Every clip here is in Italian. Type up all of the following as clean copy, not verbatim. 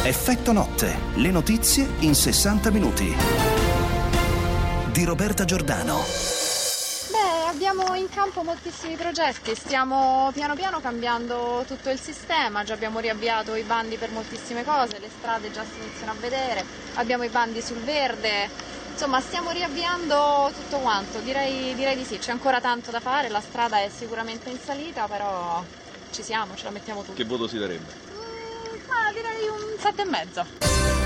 Effetto notte, le notizie in 60 minuti. Di Roberta Giordano. Abbiamo in campo moltissimi progetti, stiamo piano piano cambiando tutto il sistema, già abbiamo riavviato i bandi per moltissime cose, le strade già si iniziano a vedere, abbiamo i bandi sul verde, insomma stiamo riavviando tutto quanto, direi di sì, c'è ancora tanto da fare, la strada è sicuramente in salita, però ci siamo, ce la mettiamo tutti. Che voto si darebbe? Direi un 7,5.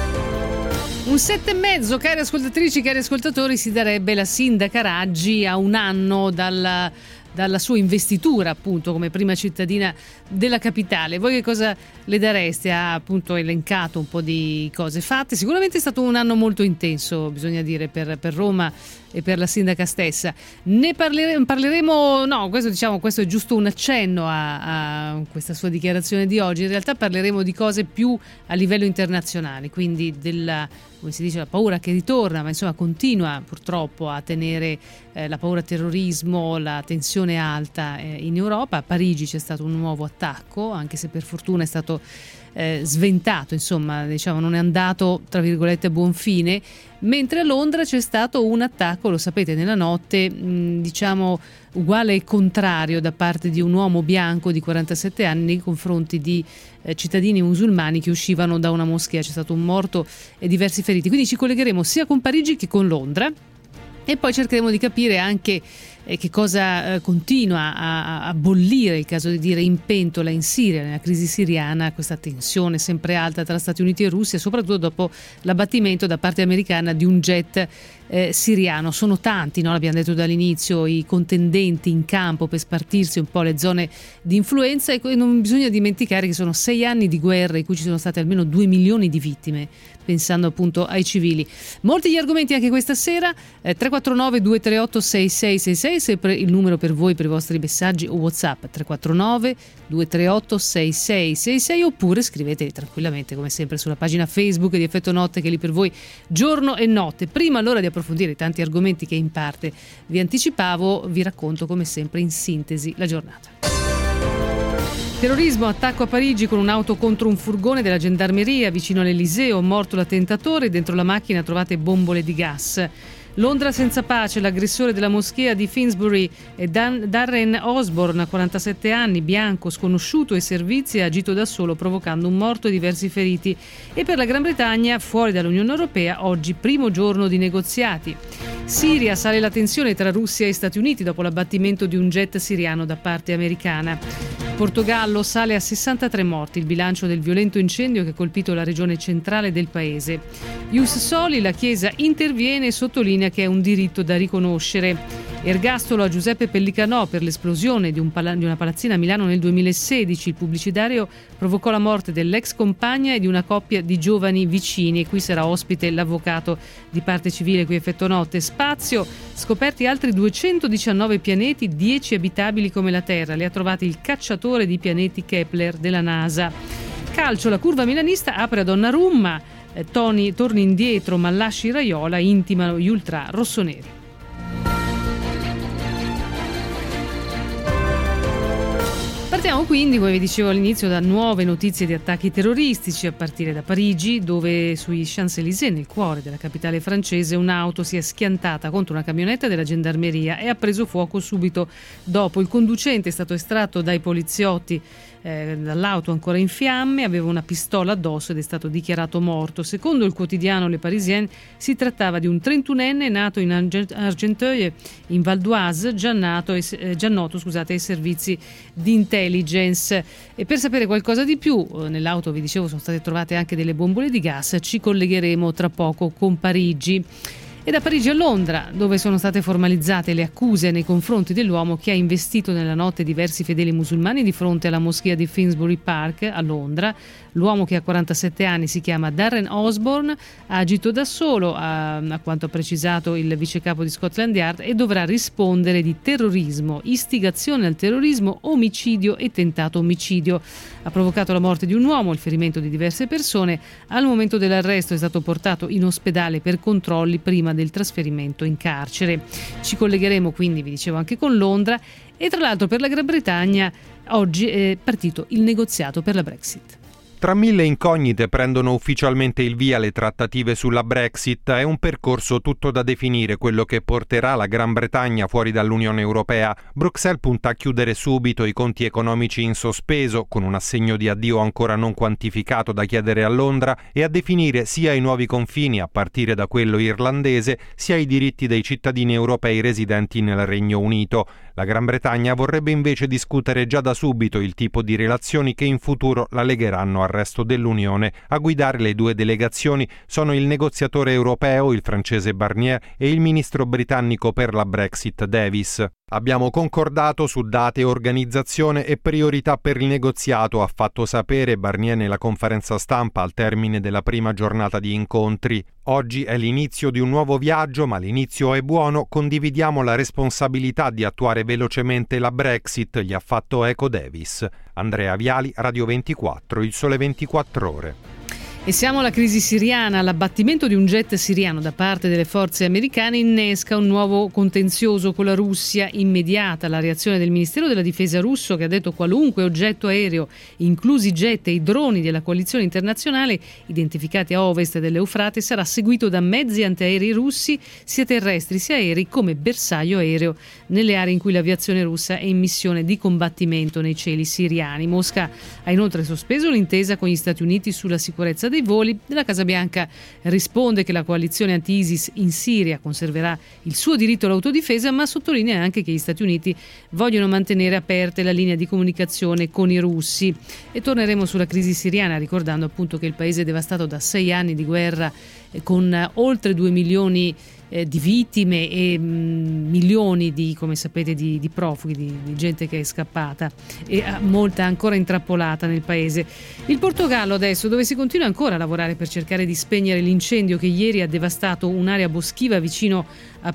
Un 7,5, cari ascoltatrici, cari ascoltatori, si darebbe la sindaca Raggi a un anno dalla sua investitura appunto come prima cittadina della capitale. Voi che cosa le dareste? Ha appunto elencato un po' di cose fatte. Sicuramente è stato un anno molto intenso, bisogna dire, per Roma e per la sindaca stessa. Ne parleremo, no, questo è giusto un accenno a questa sua dichiarazione di oggi. In realtà parleremo di cose più a livello internazionale, quindi della, come si dice, la paura che ritorna, ma insomma continua purtroppo a tenere la paura terrorismo, la tensione alta in Europa. A Parigi c'è stato un nuovo attacco, anche se per fortuna è stato sventato, insomma, diciamo non è andato tra virgolette a buon fine, mentre a Londra c'è stato un attacco, lo sapete, nella notte diciamo uguale e contrario da parte di un uomo bianco di 47 anni nei confronti di cittadini musulmani che uscivano da una moschea. C'è stato un morto e diversi feriti, quindi ci collegheremo sia con Parigi che con Londra e poi cercheremo di capire anche che cosa continua a bollire, il caso di dire, in pentola in Siria, nella crisi siriana, questa tensione sempre alta tra Stati Uniti e Russia, soprattutto dopo l'abbattimento da parte americana di un jet siriano. Sono tanti, no? L'abbiamo detto dall'inizio, i contendenti in campo per spartirsi un po' le zone di influenza e non bisogna dimenticare che sono 6 anni di guerra in cui ci sono state almeno 2 milioni di vittime, pensando appunto ai civili. Molti gli argomenti anche questa sera, 349 238 6666, sempre il numero per voi, per i vostri messaggi o WhatsApp, 349 238 6666, oppure scriveteli tranquillamente come sempre sulla pagina Facebook di Effetto Notte, che è lì per voi giorno e notte. Prima allora di approfondire tanti argomenti che in parte vi anticipavo, vi racconto come sempre in sintesi la giornata. Terrorismo, attacco a Parigi con un'auto contro un furgone della gendarmeria vicino all'Eliseo, morto l'attentatore, dentro la macchina trovate bombole di gas. Londra senza pace, l'aggressore della moschea di Finsbury è Darren Osborne, 47 anni, bianco, sconosciuto ai servizi, ha agito da solo provocando un morto e diversi feriti. E per la Gran Bretagna, fuori dall'Unione Europea, oggi primo giorno di negoziati. Siria, sale la tensione tra Russia e Stati Uniti dopo l'abbattimento di un jet siriano da parte americana. Portogallo, sale a 63 morti il bilancio del violento incendio che ha colpito la regione centrale del paese. Ius Soli, la Chiesa interviene e sottolinea che è un diritto da riconoscere. Ergastolo a Giuseppe Pellicanò per l'esplosione di una palazzina a Milano nel 2016. Il pubblicitario provocò la morte dell'ex compagna e di una coppia di giovani vicini, e qui sarà ospite l'avvocato di parte civile qui Effetto Notte. Spazio, scoperti altri 219 pianeti, 10 abitabili come la Terra, li ha trovati il cacciatore di pianeti Kepler della NASA. Calcio, la curva milanista apre a Donnarumma, Toni torna indietro ma lasci Raiola, intimano gli ultra rossoneri. Partiamo quindi, come vi dicevo all'inizio, da nuove notizie di attacchi terroristici, a partire da Parigi, dove sui Champs-Élysées, nel cuore della capitale francese, un'auto si è schiantata contro una camionetta della gendarmeria e ha preso fuoco subito dopo. Il conducente è stato estratto dai poliziotti dall'auto ancora in fiamme, aveva una pistola addosso ed è stato dichiarato morto. Secondo il quotidiano Le Parisien si trattava di un 31enne nato in Argenteuil, in Val d'Oise, già noto ai servizi di intelligence. E per sapere qualcosa di più, nell'auto, vi dicevo, sono state trovate anche delle bombole di gas. Ci collegheremo tra poco con Parigi. E da Parigi a Londra, dove sono state formalizzate le accuse nei confronti dell'uomo che ha investito nella notte diversi fedeli musulmani di fronte alla moschea di Finsbury Park a Londra. L'uomo, che ha 47 anni, si chiama Darren Osborne, ha agito da solo, a quanto ha precisato il vicecapo di Scotland Yard, e dovrà rispondere di terrorismo, istigazione al terrorismo, omicidio e tentato omicidio. Ha provocato la morte di un uomo, il ferimento di diverse persone. Al momento dell'arresto è stato portato in ospedale per controlli prima del trasferimento in carcere. Ci collegheremo quindi, vi dicevo, anche con Londra. E tra l'altro per la Gran Bretagna oggi è partito il negoziato per la Brexit. Tra mille incognite prendono ufficialmente il via le trattative sulla Brexit. È un percorso tutto da definire quello che porterà la Gran Bretagna fuori dall'Unione Europea. Bruxelles punta a chiudere subito i conti economici in sospeso, con un assegno di addio ancora non quantificato da chiedere a Londra, e a definire sia i nuovi confini, a partire da quello irlandese, sia i diritti dei cittadini europei residenti nel Regno Unito. La Gran Bretagna vorrebbe invece discutere già da subito il tipo di relazioni che in futuro la legheranno al resto dell'Unione. A guidare le due delegazioni sono il negoziatore europeo, il francese Barnier, e il ministro britannico per la Brexit Davis. Abbiamo concordato su date, organizzazione e priorità per il negoziato, ha fatto sapere Barnier nella conferenza stampa al termine della prima giornata di incontri. Oggi è l'inizio di un nuovo viaggio, ma l'inizio è buono, condividiamo la responsabilità di attuare velocemente la Brexit, gli ha fatto eco Davis. Andrea Viali, Radio 24, Il Sole 24 Ore. E siamo alla crisi siriana. L'abbattimento di un jet siriano da parte delle forze americane innesca un nuovo contenzioso con la Russia. Immediata la reazione del Ministero della Difesa russo, che ha detto qualunque oggetto aereo, inclusi jet e i droni della coalizione internazionale identificati a ovest dell'Eufrate, sarà seguito da mezzi antiaerei russi, sia terrestri sia aerei, come bersaglio aereo nelle aree in cui l'aviazione russa è in missione di combattimento nei cieli siriani. Mosca ha inoltre sospeso l'intesa con gli Stati Uniti sulla sicurezza dei voli. La Casa Bianca risponde che la coalizione anti-ISIS in Siria conserverà il suo diritto all'autodifesa, ma sottolinea anche che gli Stati Uniti vogliono mantenere aperte la linea di comunicazione con i russi. E torneremo sulla crisi siriana, ricordando appunto che il paese è devastato da 6 anni di guerra, con oltre 2 milioni di vittime e milioni di, come sapete, di profughi, di gente che è scappata, e molta ancora intrappolata nel paese. Il Portogallo adesso, dove si continua ancora a lavorare per cercare di spegnere l'incendio che ieri ha devastato un'area boschiva vicino a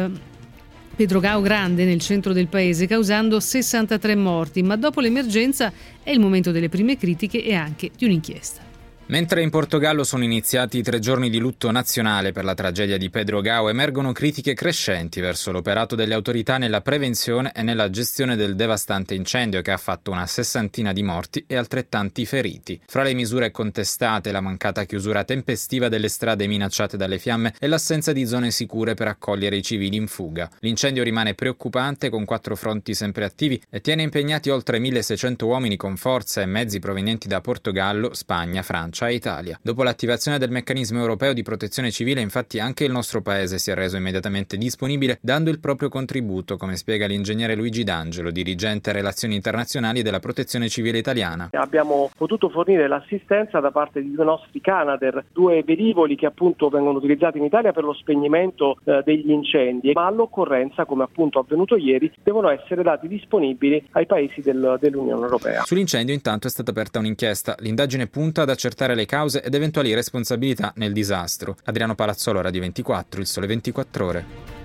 Pedrogao Grande, nel centro del paese, causando 63 morti, ma dopo l'emergenza è il momento delle prime critiche e anche di un'inchiesta. Mentre in Portogallo sono iniziati i 3 giorni di lutto nazionale per la tragedia di Pedrogao, emergono critiche crescenti verso l'operato delle autorità nella prevenzione e nella gestione del devastante incendio che ha fatto una 60ina di morti e altrettanti feriti. Fra le misure contestate, la mancata chiusura tempestiva delle strade minacciate dalle fiamme e l'assenza di zone sicure per accogliere i civili in fuga. L'incendio rimane preoccupante, con 4 fronti sempre attivi, e tiene impegnati oltre 1.600 uomini con forze e mezzi provenienti da Portogallo, Spagna, Francia e Italia. Dopo l'attivazione del meccanismo europeo di protezione civile, infatti, anche il nostro paese si è reso immediatamente disponibile, dando il proprio contributo, come spiega l'ingegnere Luigi D'Angelo, dirigente relazioni internazionali della Protezione Civile italiana. Abbiamo potuto fornire l'assistenza da parte di 2 nostri Canadair, 2 velivoli che appunto vengono utilizzati in Italia per lo spegnimento degli incendi, ma all'occorrenza, come appunto avvenuto ieri, devono essere dati disponibili ai paesi dell'Unione Europea. Sull'incendio intanto è stata aperta un'inchiesta. L'indagine punta ad accertare le cause ed eventuali responsabilità nel disastro. Adriano Palazzolo, Radio 24, Il Sole 24 Ore.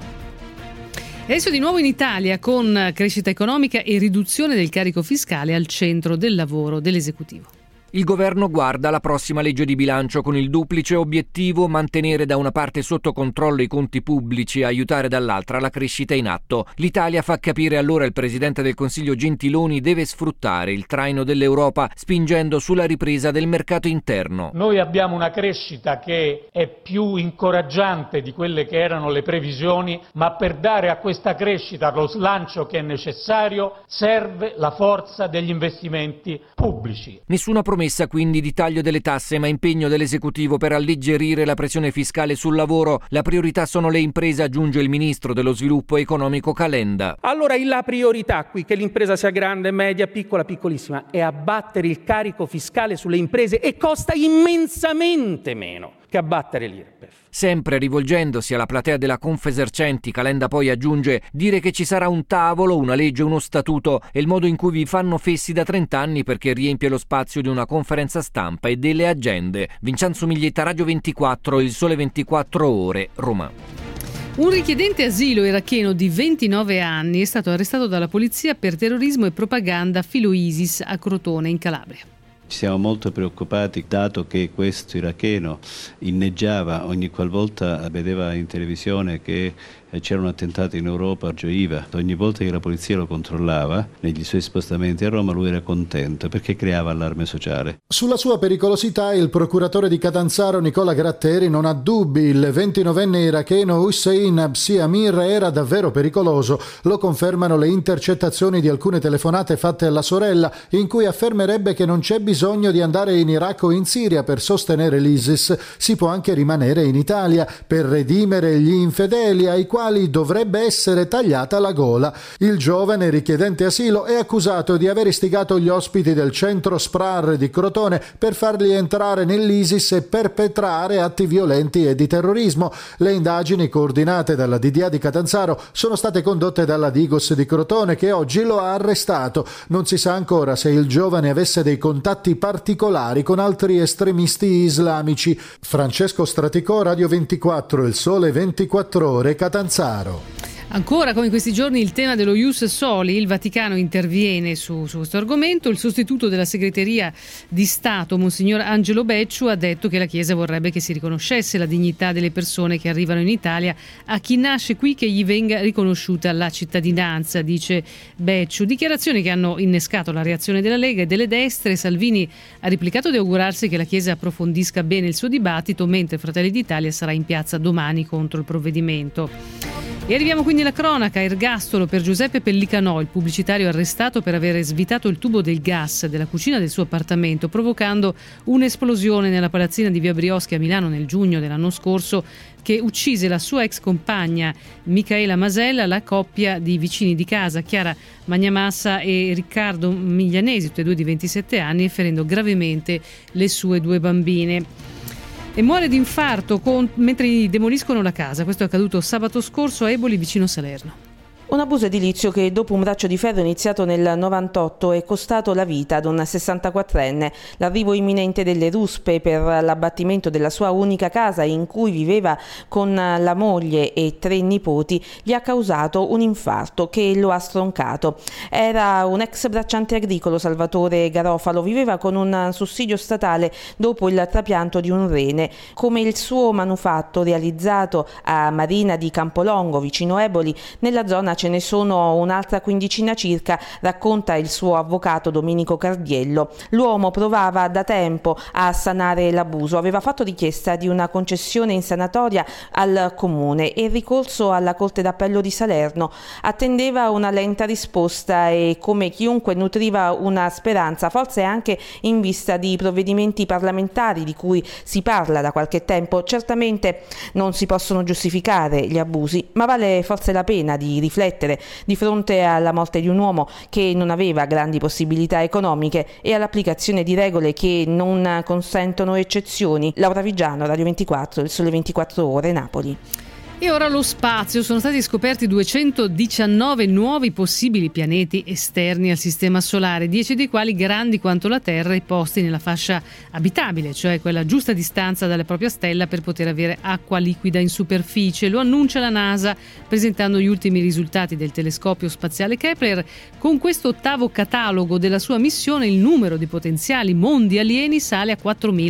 Adesso di nuovo in Italia, con crescita economica e riduzione del carico fiscale al centro del lavoro dell'esecutivo. Il governo guarda la prossima legge di bilancio con il duplice obiettivo: mantenere da una parte sotto controllo i conti pubblici e aiutare dall'altra la crescita in atto. L'Italia, fa capire allora il presidente del Consiglio Gentiloni, deve sfruttare il traino dell'Europa spingendo sulla ripresa del mercato interno. Noi abbiamo una crescita che è più incoraggiante di quelle che erano le previsioni, ma per dare a questa crescita lo slancio che è necessario serve la forza degli investimenti pubblici. Nessuna promessa quindi di taglio delle tasse, ma impegno dell'esecutivo per alleggerire la pressione fiscale sul lavoro. La priorità sono le imprese, aggiunge il ministro dello sviluppo economico Calenda. Allora la priorità qui, che l'impresa sia grande, media, piccola, piccolissima, è abbattere il carico fiscale sulle imprese, e costa immensamente meno che abbattere l'IRPEF. Sempre rivolgendosi alla platea della Confesercenti, Calenda poi aggiunge: dire che ci sarà un tavolo, una legge, uno statuto è il modo in cui vi fanno fessi da 30 anni, perché riempie lo spazio di una conferenza stampa e delle agende. Vincenzo Miglietta, Radio 24, Il Sole 24 Ore, Roma. Un richiedente asilo iracheno di 29 anni è stato arrestato dalla polizia per terrorismo e propaganda filo-ISIS a Crotone, in Calabria. Ci siamo molto preoccupati, dato che questo iracheno inneggiava ogni qualvolta vedeva in televisione che c'erano attentati in Europa, gioiva. Ogni volta che la polizia lo controllava negli suoi spostamenti a Roma lui era contento perché creava allarme sociale. Sulla sua pericolosità il procuratore di Catanzaro Nicola Gratteri non ha dubbi. Il 29enne iracheno Hussein Absi Amir era davvero pericoloso. Lo confermano le intercettazioni di alcune telefonate fatte alla sorella, in cui affermerebbe che non c'è bisogno di andare in Iraq o in Siria per sostenere l'ISIS. Si può anche rimanere in Italia per redimere gli infedeli ai quali dovrebbe essere tagliata la gola. Il giovane richiedente asilo è accusato di aver istigato gli ospiti del centro SPRAR di Crotone per farli entrare nell'ISIS e perpetrare atti violenti e di terrorismo. Le indagini, coordinate dalla DDA di Catanzaro, sono state condotte dalla Digos di Crotone, che oggi lo ha arrestato. Non si sa ancora se il giovane avesse dei contatti particolari con altri estremisti islamici. Francesco Straticò, Radio 24, Il Sole 24 Ore, Catanzaro. Ancora, come in questi giorni, il tema dello ius soli. Il Vaticano interviene su questo argomento. Il sostituto della segreteria di Stato, Monsignor Angelo Becciu, ha detto che la Chiesa vorrebbe che si riconoscesse la dignità delle persone che arrivano in Italia, a chi nasce qui che gli venga riconosciuta la cittadinanza, dice Becciu. Dichiarazioni che hanno innescato la reazione della Lega e delle destre. Salvini ha replicato di augurarsi che la Chiesa approfondisca bene il suo dibattito, mentre Fratelli d'Italia sarà in piazza domani contro il provvedimento. E arriviamo quindi alla cronaca. Ergastolo per Giuseppe Pellicanò, il pubblicitario arrestato per aver svitato il tubo del gas della cucina del suo appartamento, provocando un'esplosione nella palazzina di Via Brioschi a Milano nel giugno dell'anno scorso, che uccise la sua ex compagna Micaela Masella, la coppia di vicini di casa Chiara Magnamassa e Riccardo Miglianesi, tutti e due di 27 anni, e ferendo gravemente le sue 2 bambine. E muore di infarto mentre demoliscono la casa. Questo è accaduto sabato scorso a Eboli, vicino Salerno. Un abuso edilizio che dopo un braccio di ferro iniziato nel 98 è costato la vita ad un 64enne. L'arrivo imminente delle ruspe per l'abbattimento della sua unica casa, in cui viveva con la moglie e 3 nipoti, gli ha causato un infarto che lo ha stroncato. Era un ex bracciante agricolo, Salvatore Garofalo, viveva con un sussidio statale dopo il trapianto di un rene. Come il suo manufatto realizzato a Marina di Campolongo, vicino Eboli, nella zona ce ne sono un'altra quindicina circa, racconta il suo avvocato Domenico Cardiello. L'uomo provava da tempo a sanare l'abuso, aveva fatto richiesta di una concessione in sanatoria al comune e ricorso alla Corte d'Appello di Salerno. Attendeva una lenta risposta e, come chiunque, nutriva una speranza, forse anche in vista di provvedimenti parlamentari di cui si parla da qualche tempo. Certamente non si possono giustificare gli abusi, ma vale forse la pena di riflettere di fronte alla morte di un uomo che non aveva grandi possibilità economiche e all'applicazione di regole che non consentono eccezioni. Laura Vigiano, Radio 24, Il Sole 24 Ore, Napoli. E ora lo spazio. Sono stati scoperti 219 nuovi possibili pianeti esterni al sistema solare, 10 dei quali grandi quanto la Terra e posti nella fascia abitabile, cioè quella a giusta distanza dalla propria stella per poter avere acqua liquida in superficie. Lo annuncia la NASA presentando gli ultimi risultati del telescopio spaziale Kepler. Con questo 8º catalogo della sua missione il numero di potenziali mondi alieni sale a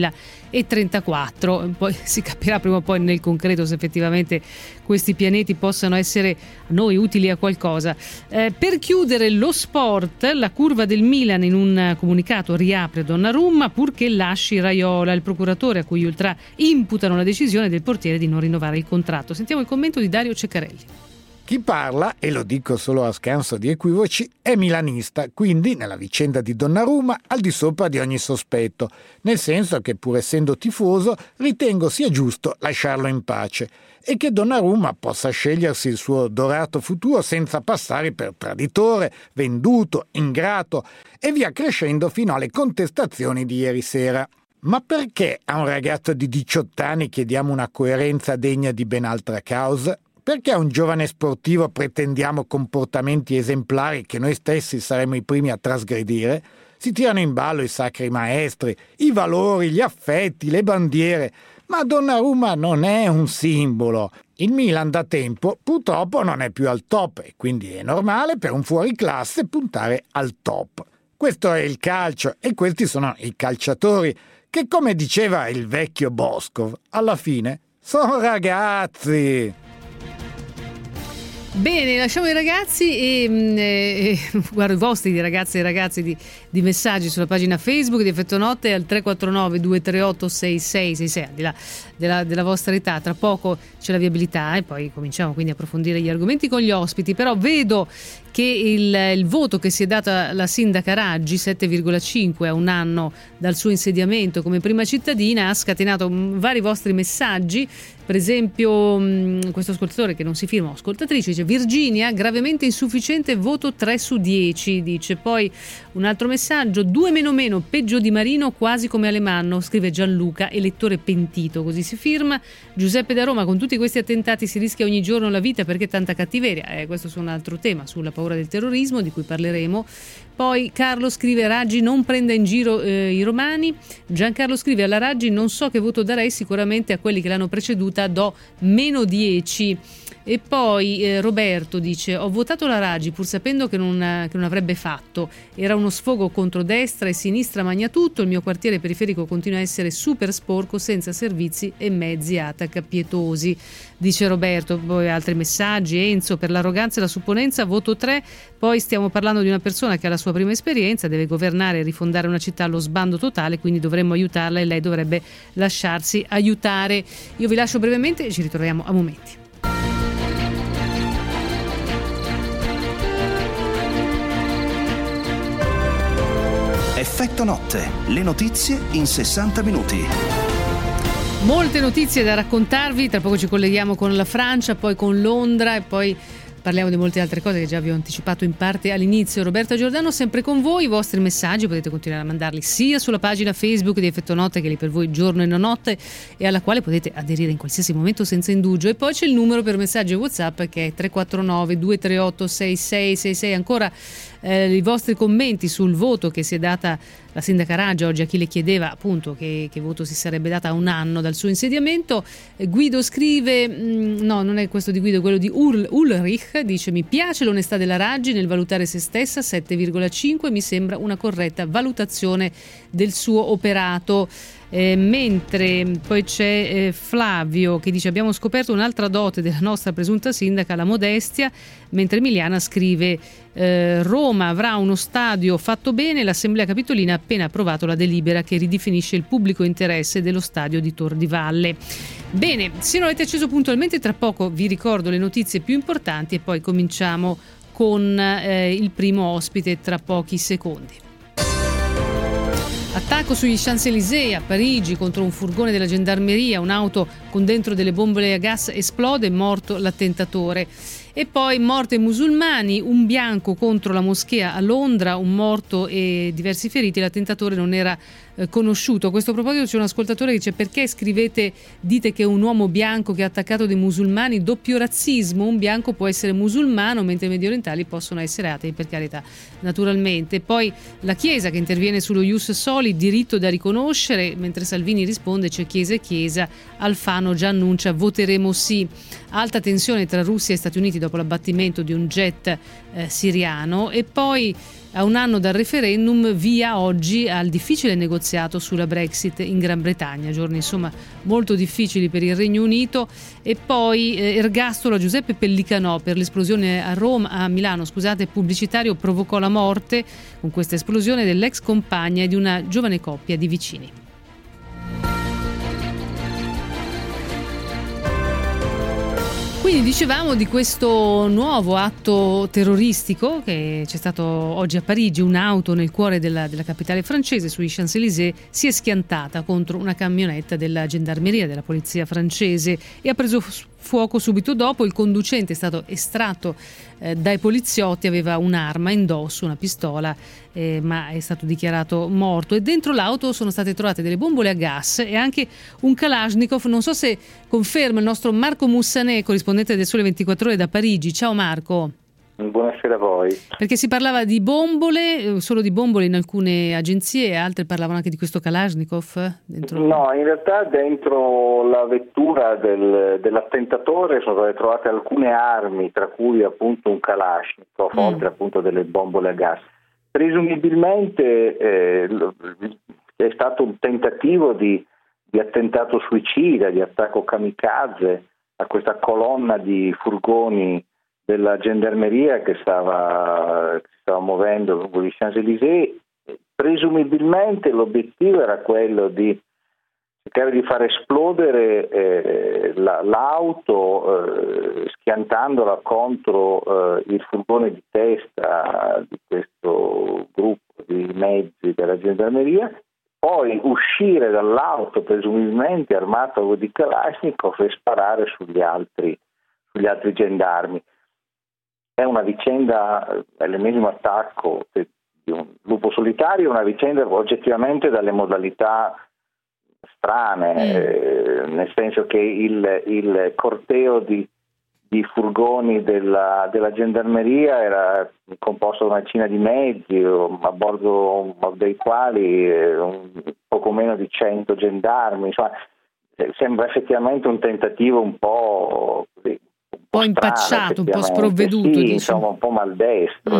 4.034. Poi si capirà prima o poi nel concreto se effettivamente questi pianeti possano essere a noi utili a qualcosa. Per chiudere lo sport, la curva del Milan in un comunicato riapre Donnarumma purché lasci Raiola, il procuratore a cui gli ultra imputano la decisione del portiere di non rinnovare il contratto. Sentiamo il commento di Dario Ceccarelli. Chi parla, e lo dico solo a scanso di equivoci, è milanista, quindi nella vicenda di Donnarumma al di sopra di ogni sospetto, nel senso che pur essendo tifoso ritengo sia giusto lasciarlo in pace e che Donnarumma possa scegliersi il suo dorato futuro senza passare per traditore, venduto, ingrato e via crescendo fino alle contestazioni di ieri sera. Ma perché a un ragazzo di 18 anni chiediamo una coerenza degna di ben altra causa? Perché a un giovane sportivo pretendiamo comportamenti esemplari che noi stessi saremmo i primi a trasgredire? Si tirano in ballo i sacri maestri, i valori, gli affetti, le bandiere, ma Donnarumma non è un simbolo. Il Milan da tempo purtroppo non è più al top e quindi è normale per un fuoriclasse puntare al top. Questo è il calcio e questi sono i calciatori che, come diceva il vecchio Boscov, alla fine sono ragazzi. Bene, lasciamo i ragazzi e guardo i vostri ragazze e ragazzi di messaggi sulla pagina Facebook di Effetto Notte al 349 238 6666, al di là della vostra età. Tra poco c'è la viabilità e poi cominciamo quindi a approfondire gli argomenti con gli ospiti, però vedo che il voto che si è data la sindaca Raggi, 7,5 a un anno dal suo insediamento come prima cittadina, ha scatenato vari vostri messaggi. Per esempio questo ascoltatore che non si firma, ascoltatrice, dice: Virginia, gravemente insufficiente, voto 3 su 10, dice. Poi un altro messaggio: 2 meno, peggio di Marino, quasi come Alemanno, scrive Gianluca, elettore pentito, così si firma. Giuseppe da Roma: con tutti questi attentati si rischia ogni giorno la vita, perché tanta cattiveria? Questo è un altro tema, sulla paura del terrorismo, di cui parleremo. Poi Carlo scrive: Raggi non prenda in giro i romani. Giancarlo scrive: alla Raggi non so che voto darei, sicuramente a quelli che l'hanno preceduta do meno 10. E poi Roberto dice: ho votato la Raggi pur sapendo che non avrebbe fatto, era uno sfogo contro destra e sinistra magna tutto, il mio quartiere periferico continua a essere super sporco, senza servizi e mezzi attaccapietosi, dice Roberto. Poi altri messaggi: Enzo, per l'arroganza e la supponenza voto 3. Poi stiamo parlando di una persona che ha la sua prima esperienza, deve governare e rifondare una città allo sbando totale, quindi dovremmo aiutarla e lei dovrebbe lasciarsi aiutare. Io vi lascio brevemente e ci ritroviamo a momenti. Effetto Notte, le notizie in 60 minuti. Molte notizie da raccontarvi, tra poco ci colleghiamo con la Francia, poi con Londra e poi parliamo di molte altre cose che già vi ho anticipato in parte all'inizio. Roberta Giordano sempre con voi, i vostri messaggi potete continuare a mandarli sia sulla pagina Facebook di Effetto Notte, che è lì per voi giorno e non notte, e alla quale potete aderire in qualsiasi momento senza indugio. E poi c'è il numero per messaggi WhatsApp che è 349 238 6666. Ancora i vostri commenti sul voto che si è data la sindaca Raggi oggi a chi le chiedeva appunto che voto si sarebbe data a un anno dal suo insediamento. Guido scrive, no, non è questo di Guido, è quello di Ulrich, dice: mi piace l'onestà della Raggi nel valutare se stessa, 7,5, mi sembra una corretta valutazione del suo operato. Mentre poi c'è Flavio che dice: abbiamo scoperto un'altra dote della nostra presunta sindaca, la modestia, mentre Emiliana scrive: Roma avrà uno stadio fatto bene, l'Assemblea Capitolina ha appena approvato la delibera che ridefinisce il pubblico interesse dello stadio di Tor di Valle. Bene, se non avete acceso puntualmente, tra poco vi ricordo le notizie più importanti e poi cominciamo con il primo ospite tra pochi secondi. Attacco sugli Champs-Élysées a Parigi contro un furgone della gendarmeria, un'auto con dentro delle bombole a gas esplode, morto l'attentatore. E poi morte musulmani, un bianco contro la moschea a Londra, un morto e diversi feriti, l'attentatore non era conosciuto. A questo proposito c'è un ascoltatore che dice: perché dite che è un uomo bianco che ha attaccato dei musulmani? Doppio razzismo, un bianco può essere musulmano mentre i medio orientali possono essere atei, per carità, naturalmente. Poi la Chiesa che interviene sullo ius soli, diritto da riconoscere, mentre Salvini risponde: c'è Chiesa e Chiesa, Alfano già annuncia voteremo sì. Alta tensione tra Russia e Stati Uniti dopo l'abbattimento di un jet siriano. E poi a un anno dal referendum, via oggi al difficile negoziato sulla Brexit in Gran Bretagna, giorni insomma molto difficili per il Regno Unito. E poi ergastolo a Giuseppe Pellicanò per l'esplosione a Milano, pubblicitario provocò la morte con questa esplosione dell'ex compagna e di una giovane coppia di vicini. Quindi dicevamo di questo nuovo atto terroristico che c'è stato oggi a Parigi. Un'auto nel cuore della capitale francese, sui Champs-Élysées, si è schiantata contro una camionetta della gendarmeria, della polizia francese, e ha preso fuoco subito dopo. Il conducente è stato estratto dai poliziotti, aveva un'arma indosso, una pistola, ma è stato dichiarato morto. E dentro l'auto sono state trovate delle bombole a gas e anche un Kalashnikov. Non so se conferma il nostro Marco Mussanè, corrispondente del Sole 24 Ore da Parigi. Ciao Marco. Buonasera a voi. Perché si parlava di bombole, solo di bombole in alcune agenzie, e altre parlavano anche di questo Kalashnikov dentro. No, in realtà dentro la vettura dell'attentatore sono state trovate alcune armi, tra cui appunto un Kalashnikov, oltre appunto delle bombole a gas. Presumibilmente è stato un tentativo di attentato suicida, di attacco kamikaze a questa colonna di furgoni della gendarmeria che si stava muovendo lungo gli Champs-Élysées. Presumibilmente l'obiettivo era quello di cercare di far esplodere l'auto schiantandola contro il furgone di testa di questo gruppo di mezzi della gendarmeria, poi uscire dall'auto presumibilmente armato di Kalashnikov e sparare sugli altri gendarmi. È una vicenda, è l'ennesimo attacco di un lupo solitario, una vicenda oggettivamente dalle modalità strane, nel senso che il corteo di furgoni della gendarmeria era composto da una decina di mezzi, a bordo dei quali poco meno di 100 gendarmi. Insomma, sembra effettivamente un tentativo un po' così, un po' impacciato, un po' sprovveduto, sì, insomma un po' maldestro.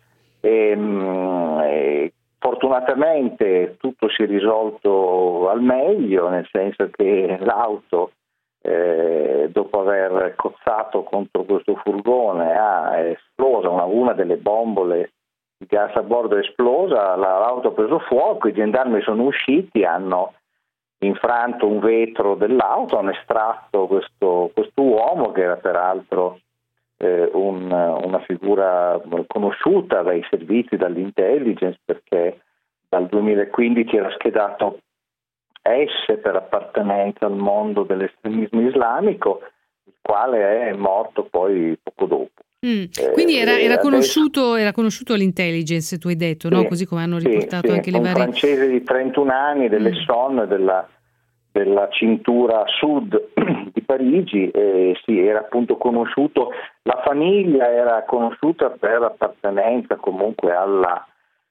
Fortunatamente tutto si è risolto al meglio, nel senso che l'auto, dopo aver cozzato contro questo furgone, ha esplosa, una delle bombole di gas a bordo è esplosa, l'auto ha preso fuoco, i gendarmi sono usciti, hanno infranto un vetro dell'auto, hanno estratto questo uomo, che era peraltro una figura conosciuta dai servizi, dall'intelligence, perché dal 2015 era schedato S per appartenenza al mondo dell'estremismo islamico, il quale è morto poi poco dopo. Quindi era conosciuto all'intelligence, tu hai detto, sì, no? Così come hanno riportato anche le varie... Un francese di 31 anni dell'Essonne, della cintura sud di Parigi, era appunto conosciuto, la famiglia era conosciuta per appartenenza comunque alla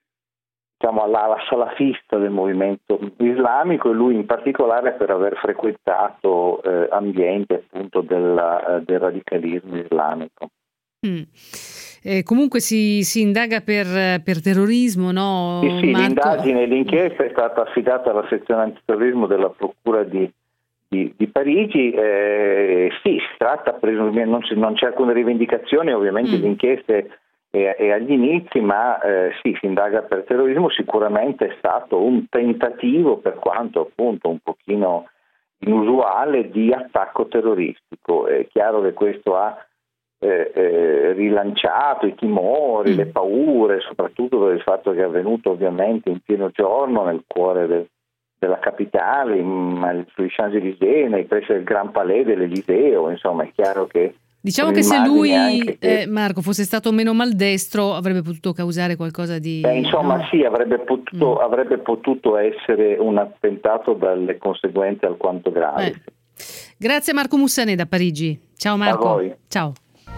salafista del movimento islamico, e lui in particolare per aver frequentato ambienti appunto del radicalismo islamico. Comunque si indaga per terrorismo, no? Sì, l'inchiesta è stata affidata alla sezione antiterrorismo della Procura di Parigi. Si tratta presumibilmente, non c'è alcuna rivendicazione, ovviamente l'inchiesta è agli inizi, ma si indaga per terrorismo. Sicuramente è stato un tentativo, per quanto appunto un pochino inusuale, di attacco terroristico. È chiaro che questo ha rilanciato i timori, le paure, soprattutto per il fatto che è avvenuto ovviamente in pieno giorno nel cuore della capitale, sui Champs-Élysées, nei pressi del Grand Palais dell'Eliseo. Insomma, è chiaro che diciamo che se lui, Marco, fosse stato meno maldestro, avrebbe potuto causare qualcosa di... Sì, avrebbe potuto essere un attentato dalle conseguenze alquanto gravi. Grazie Marco Mussane da Parigi. Ciao Marco. A voi. Ciao.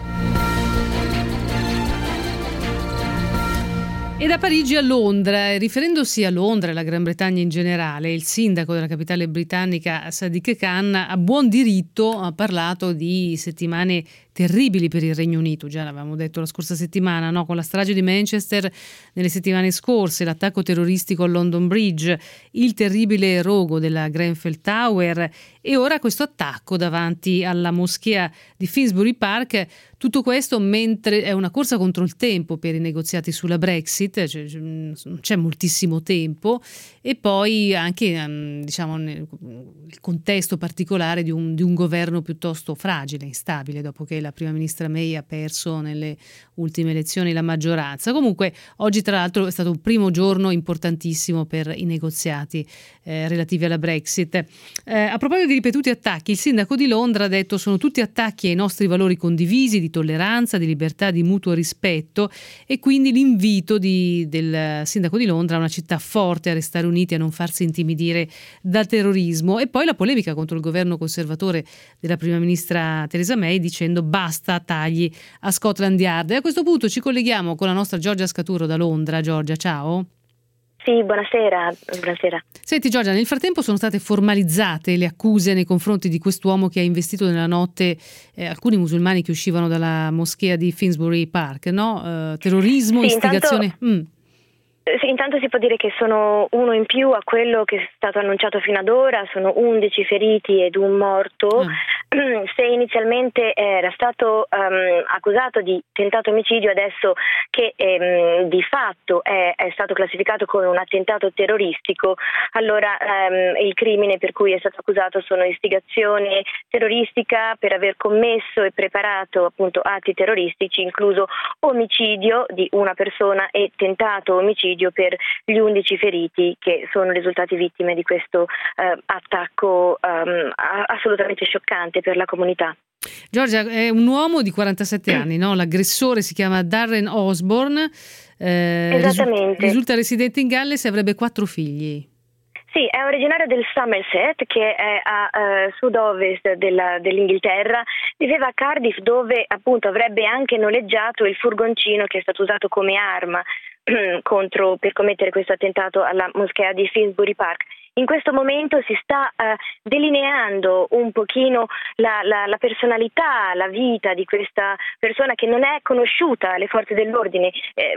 E da Parigi a Londra, riferendosi a Londra e alla Gran Bretagna in generale, il sindaco della capitale britannica Sadiq Khan a buon diritto ha parlato di settimane terribili per il Regno Unito, già l'avevamo detto la scorsa settimana, no? Con la strage di Manchester nelle settimane scorse, l'attacco terroristico al London Bridge, il terribile rogo della Grenfell Tower e ora questo attacco davanti alla moschea di Finsbury Park. Tutto questo mentre è una corsa contro il tempo per i negoziati sulla Brexit, cioè non c'è moltissimo tempo, e poi anche nel contesto particolare di un governo piuttosto fragile, instabile, dopo che la prima ministra May ha perso nelle ultime elezioni la maggioranza. Comunque oggi tra l'altro è stato un primo giorno importantissimo per i negoziati relativi alla Brexit. A proposito di ripetuti attacchi, il sindaco di Londra ha detto: sono tutti attacchi ai nostri valori condivisi di tolleranza, di libertà, di mutuo rispetto, e quindi l'invito del sindaco di Londra a una città forte, a restare uniti, a non farsi intimidire dal terrorismo. E poi la polemica contro il governo conservatore della prima ministra Theresa May, dicendo basta tagli a Scotland Yard. E a questo punto ci colleghiamo con la nostra Giorgia Scaturo da Londra. Giorgia, ciao. Sì, buonasera. Senti Giorgia, nel frattempo sono state formalizzate le accuse nei confronti di quest'uomo che ha investito nella notte alcuni musulmani che uscivano dalla moschea di Finsbury Park, no? Terrorismo, sì, istigazione... Sì, intanto si può dire che sono uno in più a quello che è stato annunciato fino ad ora, sono 11 feriti ed un morto, se inizialmente era stato accusato di tentato omicidio, adesso che di fatto è stato classificato come un attentato terroristico, allora il crimine per cui è stato accusato sono istigazione terroristica per aver commesso e preparato appunto atti terroristici, incluso omicidio di una persona e tentato omicidio per gli 11 feriti che sono risultati vittime di questo attacco assolutamente scioccante per la comunità. Giorgia, è un uomo di 47 anni, no? L'aggressore si chiama Darren Osborne, Esattamente. risulta residente in Galles e avrebbe 4 figli. Sì, è originario del Somerset, che è a sud-ovest dell'Inghilterra. Viveva a Cardiff, dove appunto avrebbe anche noleggiato il furgoncino che è stato usato come arma per commettere questo attentato alla moschea di Finsbury Park. In questo momento si sta delineando un pochino la personalità, la vita di questa persona che non è conosciuta alle forze dell'ordine,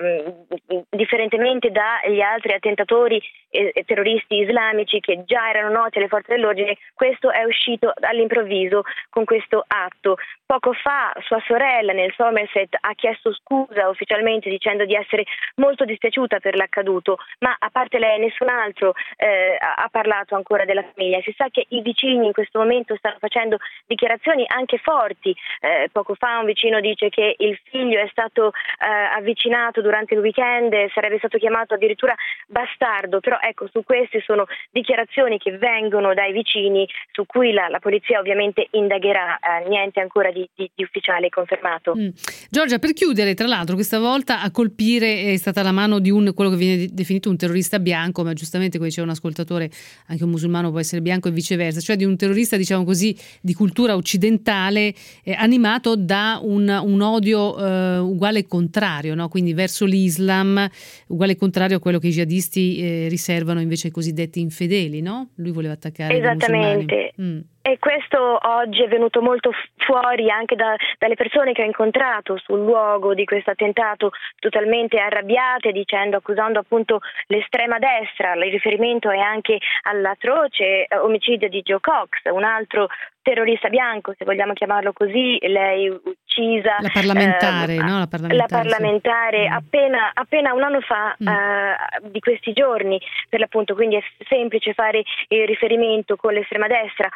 differentemente dagli altri attentatori e terroristi islamici che già erano noti alle forze dell'ordine. Questo è uscito all'improvviso con questo atto. Poco fa sua sorella nel Somerset ha chiesto scusa ufficialmente dicendo di essere molto dispiaciuta per l'accaduto, ma a parte lei nessun altro ha parlato ancora della famiglia. Si sa che i vicini in questo momento stanno facendo dichiarazioni anche forti. Poco fa un vicino dice che il figlio è stato avvicinato durante il weekend, sarebbe stato chiamato addirittura bastardo, però ecco, su queste sono dichiarazioni che vengono dai vicini su cui la polizia ovviamente indagherà, niente ancora di ufficiale confermato. Giorgia, per chiudere, tra l'altro questa volta a colpire è stata la mano di quello che viene definito un terrorista bianco, ma giustamente come diceva un ascoltatore anche un musulmano può essere bianco e viceversa, cioè di un terrorista, diciamo così, di cultura occidentale, animato da un odio uguale e contrario, no? Quindi verso l'Islam, uguale e contrario a quello che i jihadisti riservano invece ai cosiddetti infedeli, no? Lui voleva attaccare i Esattamente. E questo oggi è venuto molto fuori anche dalle persone che ho incontrato sul luogo di questo attentato, totalmente arrabbiate, accusando appunto l'estrema destra. Il riferimento è anche all'atroce omicidio di Jo Cox, un altro terrorista bianco, se vogliamo chiamarlo così, lei uccisa la parlamentare, no? La parlamentare appena un anno fa di questi giorni, per l'appunto, quindi è semplice fare il riferimento con l'estrema destra,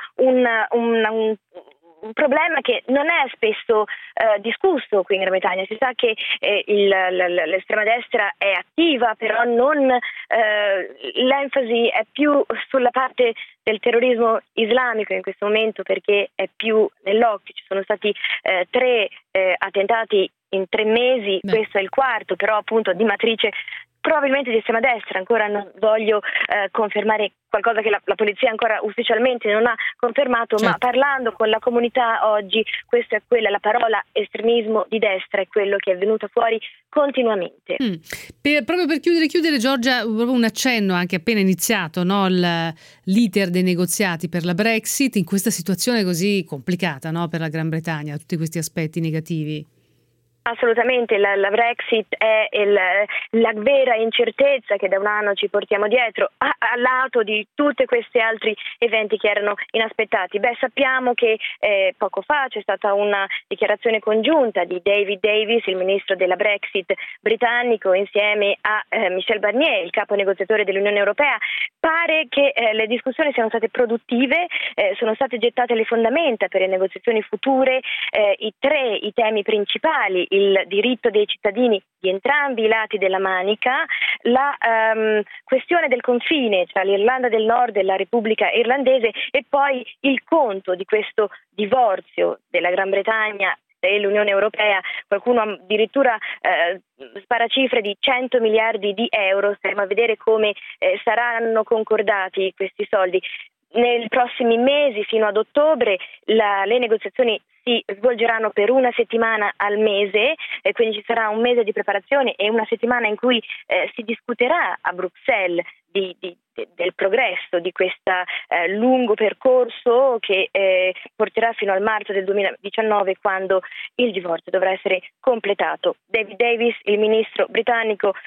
un problema che non è spesso discusso qui in Gran Bretagna. Si sa che l'estrema destra è attiva, però l'enfasi è più sulla parte del terrorismo islamico in questo momento, perché è più nell'occhio. Ci sono stati 3 attentati in 3 mesi, questo è il 4º, però appunto di matrice probabilmente di estrema destra. Ancora non voglio confermare qualcosa che la polizia ancora ufficialmente non ha confermato, certo. Ma parlando con la comunità oggi, questa è la parola estremismo di destra è quello che è venuto fuori continuamente. Proprio per chiudere Giorgia, un accenno anche appena iniziato, no? L'iter dei negoziati per la Brexit in questa situazione così complicata, no? Per la Gran Bretagna, tutti questi aspetti negativi. Assolutamente, la Brexit è la vera incertezza che da un anno ci portiamo dietro, al lato di tutti questi altri eventi che erano inaspettati. Sappiamo che poco fa c'è stata una dichiarazione congiunta di David Davis, il ministro della Brexit britannico, insieme a Michel Barnier, il capo negoziatore dell'Unione Europea. Pare che le discussioni siano state produttive, sono state gettate le fondamenta per le negoziazioni future, i temi principali: il diritto dei cittadini di entrambi i lati della manica, la questione del confine tra l'Irlanda del Nord e la Repubblica Irlandese, e poi il conto di questo divorzio della Gran Bretagna e l'Unione Europea. Qualcuno addirittura spara cifre di 100 miliardi di euro. Staremo a vedere come saranno concordati questi soldi. Nei prossimi mesi, fino ad ottobre, le negoziazioni si svolgeranno per una settimana al mese, e quindi ci sarà un mese di preparazione e una settimana in cui si discuterà a Bruxelles del progresso di questo lungo percorso che porterà fino al marzo del 2019, quando il divorzio dovrà essere completato. David Davis, il ministro britannico,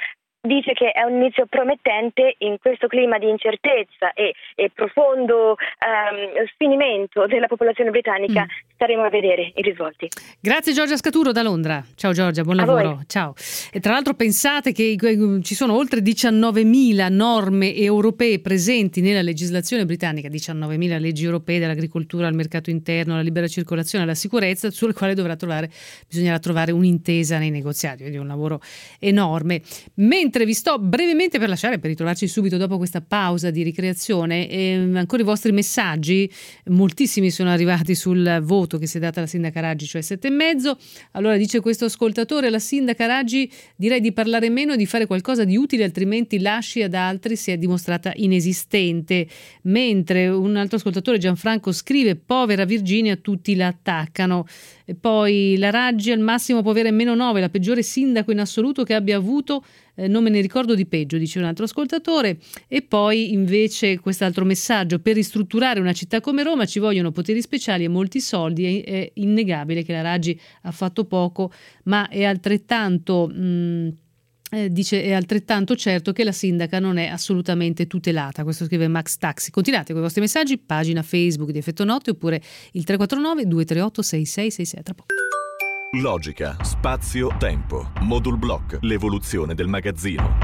dice che è un inizio promettente. In questo clima di incertezza e profondo sfinimento della popolazione britannica staremo a vedere i risvolti. Grazie Giorgia Scaturo da Londra. Ciao Giorgia, buon lavoro. Ciao. E tra l'altro pensate che ci sono oltre 19.000 norme europee presenti nella legislazione britannica, 19.000 leggi europee, dall'agricoltura al mercato interno, alla libera circolazione, alla sicurezza, sulle quali bisognerà trovare un'intesa nei negoziati, quindi un lavoro enorme. Mentre vi sto brevemente per lasciare, per ritrovarci subito dopo questa pausa di ricreazione, ancora i vostri messaggi, moltissimi sono arrivati sul voto che si è data alla sindaca Raggi, cioè 7,5. Allora dice questo ascoltatore: alla sindaca Raggi direi di parlare meno e di fare qualcosa di utile, altrimenti lasci ad altri, si è dimostrata inesistente. Mentre un altro ascoltatore, Gianfranco, scrive: povera Virginia, tutti la attaccano. E poi la Raggi al massimo può avere -9, la peggiore sindaco in assoluto che abbia avuto, non me ne ricordo di peggio, dice un altro ascoltatore. E poi invece quest'altro messaggio: per ristrutturare una città come Roma ci vogliono poteri speciali e molti soldi, è innegabile che la Raggi ha fatto poco, ma è altrettanto è altrettanto certo che la sindaca non è assolutamente tutelata. Questo scrive Max Taxi. Continuate con i vostri messaggi, pagina Facebook di Effetto Notte oppure il 349 238 6666. Tra poco. Logica, spazio, tempo. Modul Block, l'evoluzione del magazzino.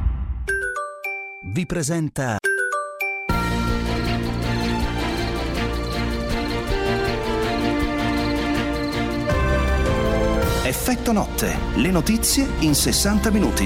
Vi presenta Effetto Notte, le notizie in 60 minuti.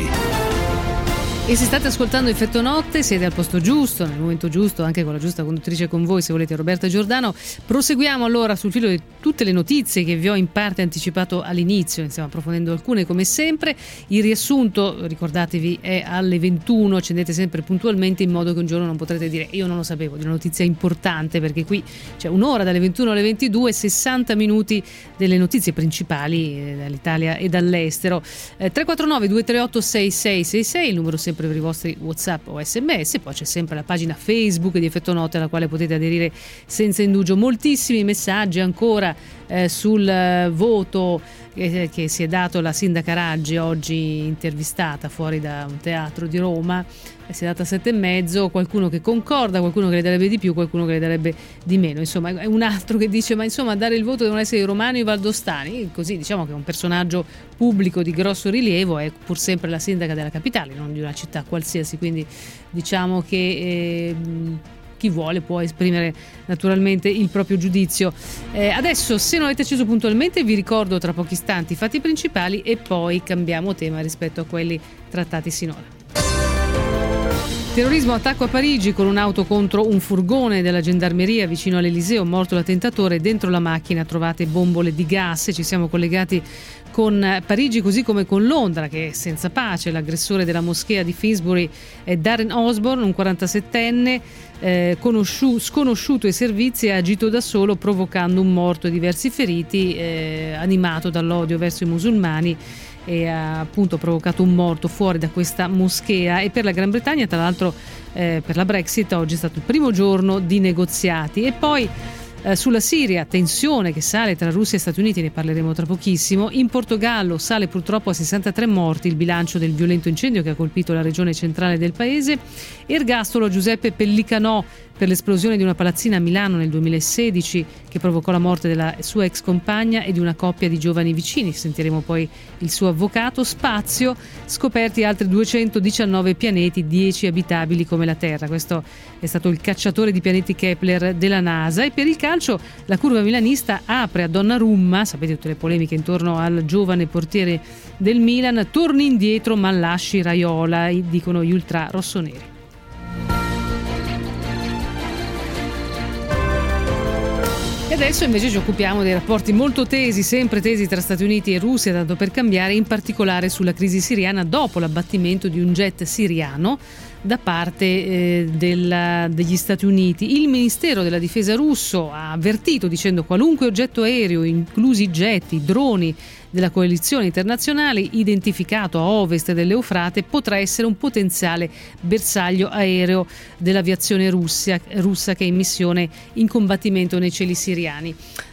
E se state ascoltando Effetto Notte siete al posto giusto, nel momento giusto, anche con la giusta conduttrice con voi, se volete, Roberta Giordano. Proseguiamo allora sul filo di tutte le notizie che vi ho in parte anticipato all'inizio, ne stiamo approfondendo alcune come sempre. Il riassunto, ricordatevi, è alle 21, accendete sempre puntualmente in modo che un giorno non potrete dire io non lo sapevo di una notizia importante, perché qui c'è un'ora dalle 21 alle 22, 60 minuti delle notizie principali dall'Italia e dall'estero. 349 238 6666, il numero sempre per i vostri WhatsApp o SMS. Poi c'è sempre la pagina Facebook di Effetto Notte alla quale potete aderire senza indugio. Moltissimi messaggi ancora sul voto che si è dato la sindaca Raggi, oggi intervistata fuori da un teatro di Roma. Si è data 7,5, qualcuno che concorda, qualcuno che le darebbe di più, qualcuno che le darebbe di meno. Insomma, è un altro che dice ma insomma dare il voto devono essere i romani o i valdostani. Così diciamo che è un personaggio pubblico di grosso rilievo, è pur sempre la sindaca della capitale, non di una città qualsiasi, quindi diciamo che chi vuole può esprimere naturalmente il proprio giudizio. Adesso, se non avete acceso puntualmente, vi ricordo tra pochi istanti i fatti principali e poi cambiamo tema rispetto a quelli trattati sinora. Terrorismo, attacco a Parigi con un'auto contro un furgone della gendarmeria vicino all'Eliseo, morto l'attentatore, dentro la macchina trovate bombole di gas. Ci siamo collegati con Parigi così come con Londra, che è senza pace. L'aggressore della moschea di Finsbury è Darren Osborne, un 47enne sconosciuto ai servizi, ha agito da solo provocando un morto e diversi feriti, animato dall'odio verso i musulmani, e ha appunto provocato un morto fuori da questa moschea. E per la Gran Bretagna, tra l'altro, per la Brexit oggi è stato il primo giorno di negoziati. E poi sulla Siria, tensione che sale tra Russia e Stati Uniti, ne parleremo tra pochissimo. In Portogallo sale purtroppo a 63 morti il bilancio del violento incendio che ha colpito la regione centrale del paese. Ergastolo a Giuseppe Pellicanò per l'esplosione di una palazzina a Milano nel 2016 che provocò la morte della sua ex compagna e di una coppia di giovani vicini. Sentiremo poi il suo avvocato. Spazio, scoperti altri 219 pianeti, 10 abitabili come la Terra. Questo è stato il cacciatore di pianeti Kepler della NASA. E per il calcio la curva milanista apre a Donnarumma, sapete tutte le polemiche intorno al giovane portiere del Milan, torni indietro ma lasci Raiola, dicono gli ultra rossoneri. E adesso invece ci occupiamo dei rapporti molto tesi, sempre tesi, tra Stati Uniti e Russia, tanto per cambiare, in particolare sulla crisi siriana dopo l'abbattimento di un jet siriano da parte degli Stati Uniti. Il Ministero della Difesa russo ha avvertito dicendo qualunque oggetto aereo, inclusi jet, droni, della coalizione internazionale, identificato a ovest dell'Eufrate, potrà essere un potenziale bersaglio aereo dell'aviazione russa che è in missione in combattimento nei cieli siriani.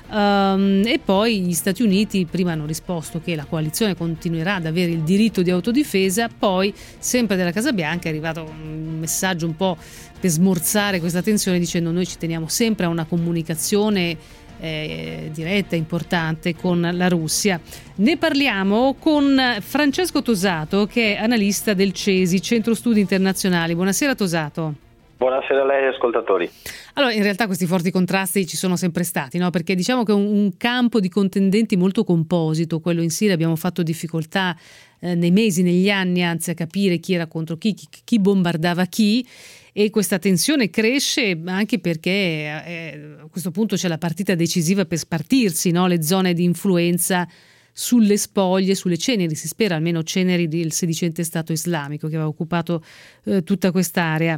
E poi gli Stati Uniti prima hanno risposto che la coalizione continuerà ad avere il diritto di autodifesa, poi sempre dalla Casa Bianca è arrivato un messaggio un po' per smorzare questa tensione, dicendo: noi ci teniamo sempre a una comunicazione diretta, importante con la Russia. Ne parliamo con Francesco Tosato, che è analista del CESI, Centro Studi Internazionali. Buonasera Tosato. Buonasera a lei, ascoltatori. Allora, in realtà questi forti contrasti ci sono sempre stati, no? Perché diciamo che è un campo di contendenti molto composito, quello in Siria. Abbiamo fatto difficoltà nei mesi, negli anni, anzi, a capire chi era contro chi bombardava chi, e questa tensione cresce anche perché a questo punto c'è la partita decisiva per spartirsi, no? Le zone di influenza sulle spoglie, sulle ceneri, si spera almeno ceneri del sedicente Stato islamico che aveva occupato tutta quest'area.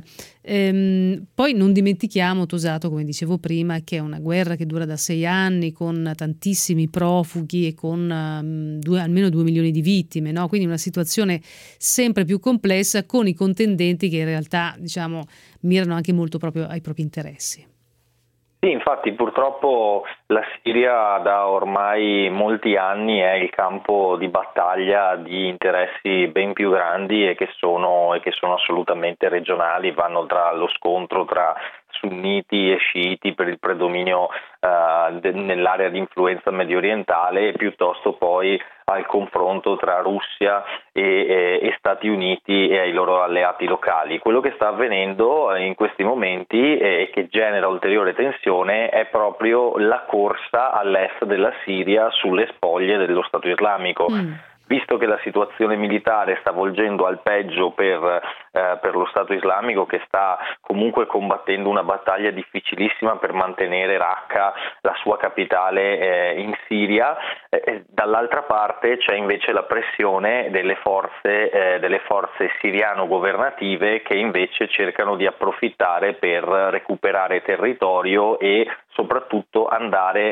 Poi non dimentichiamo, Tosato, come dicevo prima, che è una guerra che dura da 6 anni con tantissimi profughi e con almeno 2 milioni di vittime, no? Quindi una situazione sempre più complessa, con i contendenti che in realtà, diciamo, mirano anche molto proprio ai propri interessi. Sì, infatti purtroppo la Siria da ormai molti anni è il campo di battaglia di interessi ben più grandi e che sono assolutamente regionali, vanno tra lo scontro tra sunniti e sciiti per il predominio nell'area di influenza medio orientale, piuttosto poi al confronto tra Russia e Stati Uniti e ai loro alleati locali. Quello che sta avvenendo in questi momenti e che genera ulteriore tensione è proprio la corsa all'est della Siria sulle spoglie dello Stato islamico. Visto che la situazione militare sta volgendo al peggio per lo Stato islamico, che sta comunque combattendo una battaglia difficilissima per mantenere Raqqa, la sua capitale, in Siria, dall'altra parte c'è invece la pressione delle forze siriano-governative che invece cercano di approfittare per recuperare territorio e soprattutto andare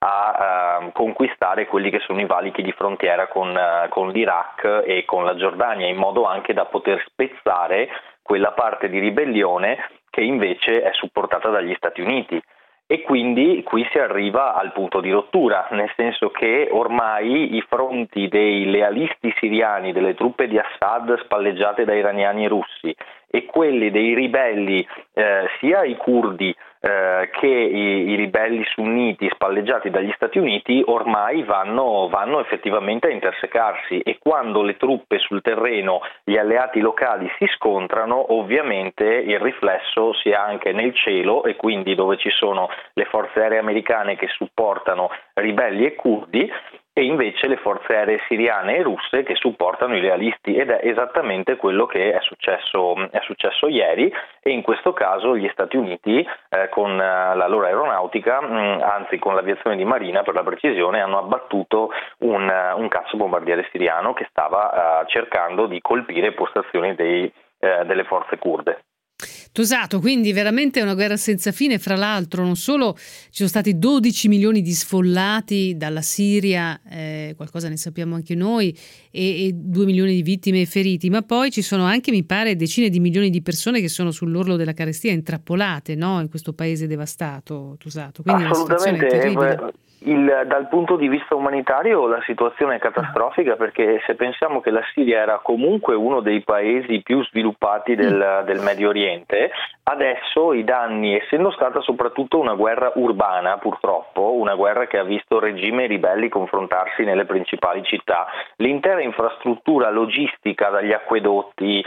a conquistare quelli che sono i valichi di frontiera con l'Iraq e con la Giordania, in modo anche da poter spezzare quella parte di ribellione che invece è supportata dagli Stati Uniti. E quindi qui si arriva al punto di rottura, nel senso che ormai i fronti dei lealisti siriani, delle truppe di Assad spalleggiate da iraniani e russi, e quelli dei ribelli, sia i curdi che i ribelli sunniti spalleggiati dagli Stati Uniti, ormai vanno effettivamente a intersecarsi, e quando le truppe sul terreno, gli alleati locali si scontrano, ovviamente il riflesso si ha anche nel cielo, e quindi dove ci sono le forze aeree americane che supportano ribelli e curdi e invece le forze aeree siriane e russe che supportano i lealisti, ed è esattamente quello che è successo ieri, e in questo caso gli Stati Uniti con la loro aeronautica, anzi con l'aviazione di Marina per la precisione, hanno abbattuto un cacciabombardiere siriano che stava cercando di colpire postazioni delle forze curde. Tosato, quindi veramente una guerra senza fine. Fra l'altro non solo ci sono stati 12 milioni di sfollati dalla Siria, qualcosa ne sappiamo anche noi, e 2 milioni di vittime e feriti, ma poi ci sono anche, mi pare, decine di milioni di persone che sono sull'orlo della carestia, intrappolate, no? In questo paese devastato, Tosato. Quindi una situazione terribile. Dal punto di vista umanitario la situazione è catastrofica, perché se pensiamo che la Siria era comunque uno dei paesi più sviluppati del Medio Oriente, adesso i danni, essendo stata soprattutto una guerra urbana, purtroppo, una guerra che ha visto regimi ribelli confrontarsi nelle principali città, l'intera infrastruttura logistica, dagli acquedotti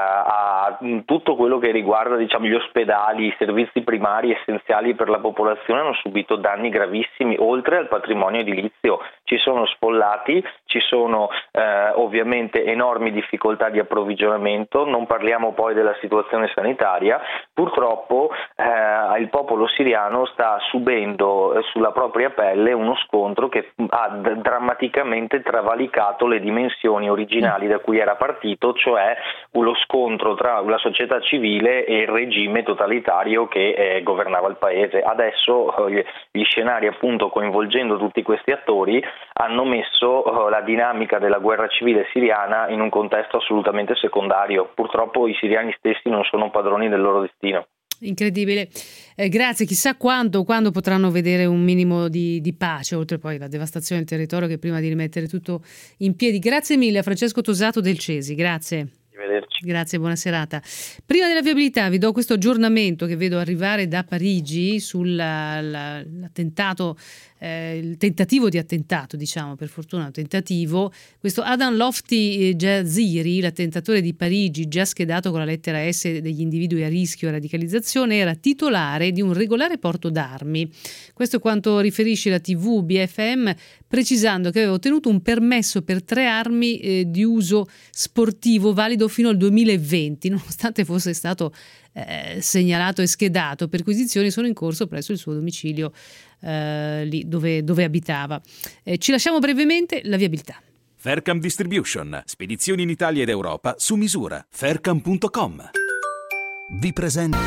a tutto quello che riguarda, diciamo, gli ospedali, i servizi primari essenziali per la popolazione, hanno subito danni gravissimi. Oltre al patrimonio edilizio ci sono sfollati, ci sono ovviamente enormi difficoltà di approvvigionamento, non parliamo poi della situazione sanitaria. Purtroppo il popolo siriano sta subendo sulla propria pelle uno scontro che ha drammaticamente travalicato le dimensioni originali da cui era partito, cioè lo scontro tra la società civile e il regime totalitario che governava il paese. Adesso gli scenari appunto coinvolti coinvolgendo tutti questi attori, hanno messo la dinamica della guerra civile siriana in un contesto assolutamente secondario. Purtroppo i siriani stessi non sono padroni del loro destino. Incredibile. Grazie, chissà quando potranno vedere un minimo di pace, oltre poi la devastazione del territorio che prima di rimettere tutto in piedi. Grazie mille a Francesco Tosato del CESI, grazie. Arrivederci. Grazie, buona serata. Prima della viabilità vi do questo aggiornamento che vedo arrivare da Parigi sull'attentato, il tentativo di attentato, diciamo, per fortuna un tentativo. Questo Adam Lofty Jaziri, l'attentatore di Parigi, già schedato con la lettera S degli individui a rischio radicalizzazione, era titolare di un regolare porto d'armi. Questo è quanto riferisce la TV BFM, precisando che aveva ottenuto un permesso per 3 armi di uso sportivo valido fino al 2020, nonostante fosse stato segnalato e schedato. Perquisizioni sono in corso presso il suo domicilio lì dove abitava. Ci lasciamo brevemente la viabilità. Faircam Distribution, spedizioni in Italia ed Europa su misura. Faircam.com. Vi presento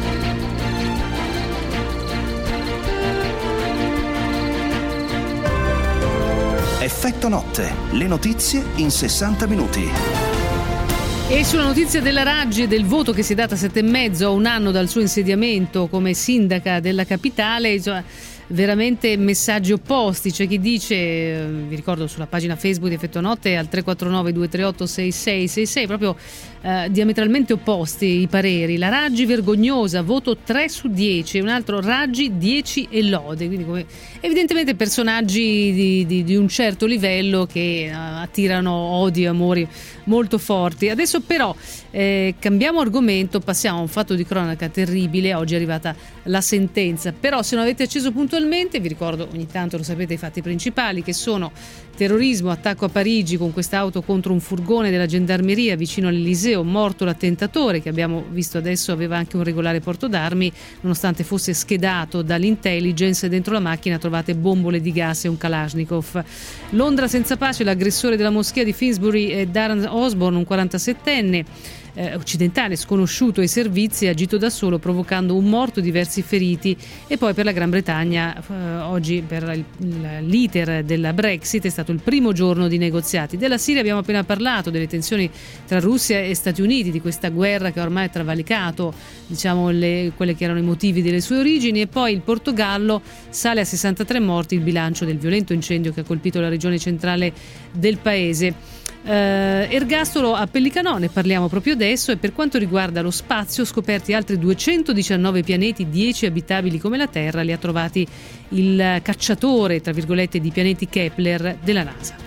Effetto Notte, le notizie in 60 minuti. E sulla notizia della Raggi e del voto che si è data 7,5 a un anno dal suo insediamento come sindaca della capitale, insomma, veramente messaggi opposti. C'è chi dice, vi ricordo sulla pagina Facebook di Effetto Notte al 349 238 6666, proprio diametralmente opposti i pareri. La Raggi vergognosa, voto 3 su 10, un altro Raggi 10 e lode, quindi come evidentemente personaggi di un certo livello che attirano odi e amori molto forti. Adesso però cambiamo argomento, passiamo a un fatto di cronaca terribile. Oggi è arrivata la sentenza, però se non avete acceso puntualmente, vi ricordo, ogni tanto lo sapete, i fatti principali, che sono terrorismo, attacco a Parigi con quest'auto contro un furgone della gendarmeria vicino all'Eliseo, morto l'attentatore che abbiamo visto adesso, aveva anche un regolare porto d'armi, nonostante fosse schedato dall'intelligence. Dentro la macchina trovate bombole di gas e un Kalashnikov. Londra senza pace, l'aggressore della moschea di Finsbury è Darren Osborne, un 47enne occidentale sconosciuto ai servizi, agito da solo provocando un morto e diversi feriti. E poi per la Gran Bretagna oggi per l'iter della Brexit è stato il primo giorno di negoziati. Della Siria abbiamo appena parlato, delle tensioni tra Russia e Stati Uniti, di questa guerra che ormai ha travalicato, diciamo, quelli che erano i motivi delle sue origini. E poi il Portogallo, sale a 63 morti il bilancio del violento incendio che ha colpito la regione centrale del paese. Ergastolo a Pellicanò, ne parliamo proprio adesso. E per quanto riguarda lo spazio, scoperti altri 219 pianeti, 10 abitabili come la Terra, li ha trovati il cacciatore, tra virgolette, di pianeti Kepler della NASA.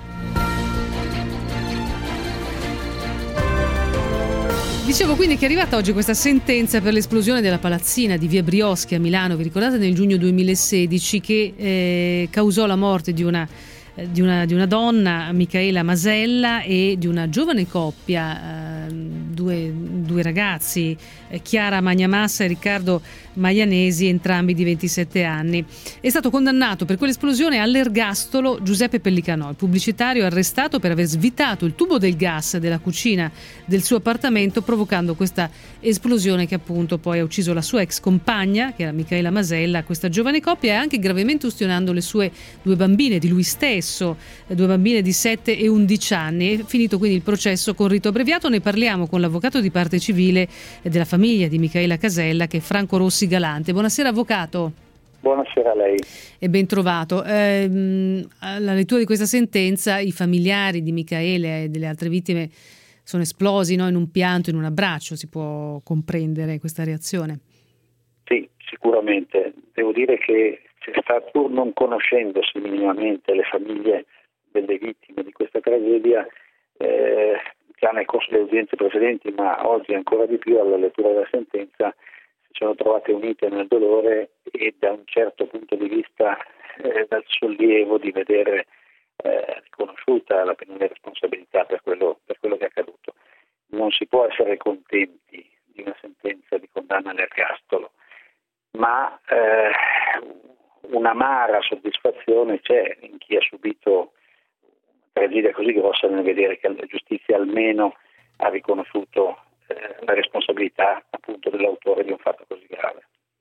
Dicevo quindi che è arrivata oggi questa sentenza per l'esplosione della palazzina di via Brioschi a Milano, vi ricordate, nel giugno 2016, che causò la morte di una donna, Micaela Masella, e di una giovane coppia, due ragazzi, Chiara Magnamassa e Riccardo Maianesi, entrambi di 27 anni. È stato condannato per quell'esplosione all'ergastolo Giuseppe Pellicanò, il pubblicitario arrestato per aver svitato il tubo del gas della cucina del suo appartamento, provocando questa esplosione che appunto poi ha ucciso la sua ex compagna, che era Micaela Masella, questa giovane coppia, e anche gravemente ustionando le sue 2 bambine di lui stesso, 2 bambine di 7 e 11 anni. È finito quindi il processo con rito abbreviato. Ne parliamo con l'avvocato di parte civile della famiglia di Micaela Casella, che è Franco Rossi Galante. Buonasera avvocato. Buonasera a lei. E ben trovato. Alla lettura di questa sentenza i familiari di Micaela e delle altre vittime sono esplosi, no? In un pianto, in un abbraccio. Si può comprendere questa reazione? Sì, sicuramente. Devo dire che pur non conoscendosi minimamente le famiglie delle vittime di questa tragedia, già nel corso delle udienze precedenti, ma oggi ancora di più alla lettura della sentenza, si sono trovate unite nel dolore e da un certo punto di vista dal sollievo di vedere riconosciuta la penale responsabilità per quello che è accaduto. Non si può essere contenti di una sentenza di condanna all'ergastolo, ma un'amara soddisfazione c'è in chi ha subito una tragedia così grossa nel vedere che la giustizia almeno ha riconosciuto la responsabilità appunto dell'autore di un fatto così grave.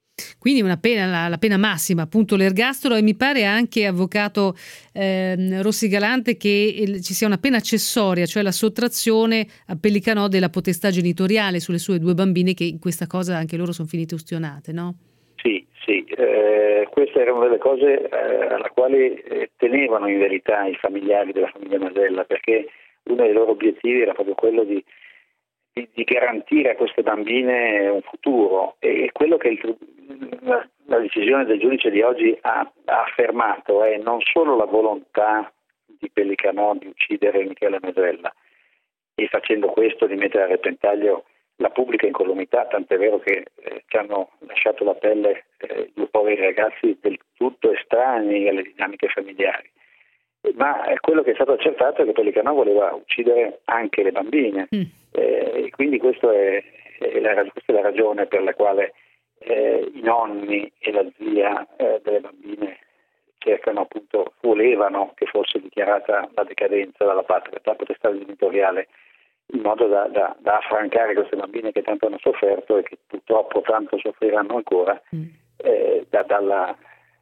Quindi una pena, la pena massima, appunto l'ergastolo, e mi pare anche, avvocato Rossigalante, che ci sia una pena accessoria, cioè la sottrazione a Pellicanò della potestà genitoriale sulle sue 2 bambine, che in questa cosa anche loro sono finite ustionate, no? Sì, questa era una delle cose alla quale tenevano in verità i familiari della famiglia Masella, perché uno dei loro obiettivi era proprio quello di garantire a queste bambine un futuro, e quello che la decisione del giudice di oggi ha affermato è non solo la volontà di Pellicanò di uccidere Michele Masella, e facendo questo di mettere a repentaglio la pubblica incolumità, tant'è vero che ci hanno lasciato la pelle 2 poveri ragazzi del tutto estranei alle dinamiche familiari, ma quello che è stato accertato è che Pellicanò voleva uccidere anche le bambine. E quindi questa è la ragione per la quale i nonni e la zia delle bambine volevano che fosse dichiarata la decadenza dalla patria, la potestà genitoriale, in modo da affrancare queste bambine che tanto hanno sofferto e che purtroppo tanto soffriranno ancora dalla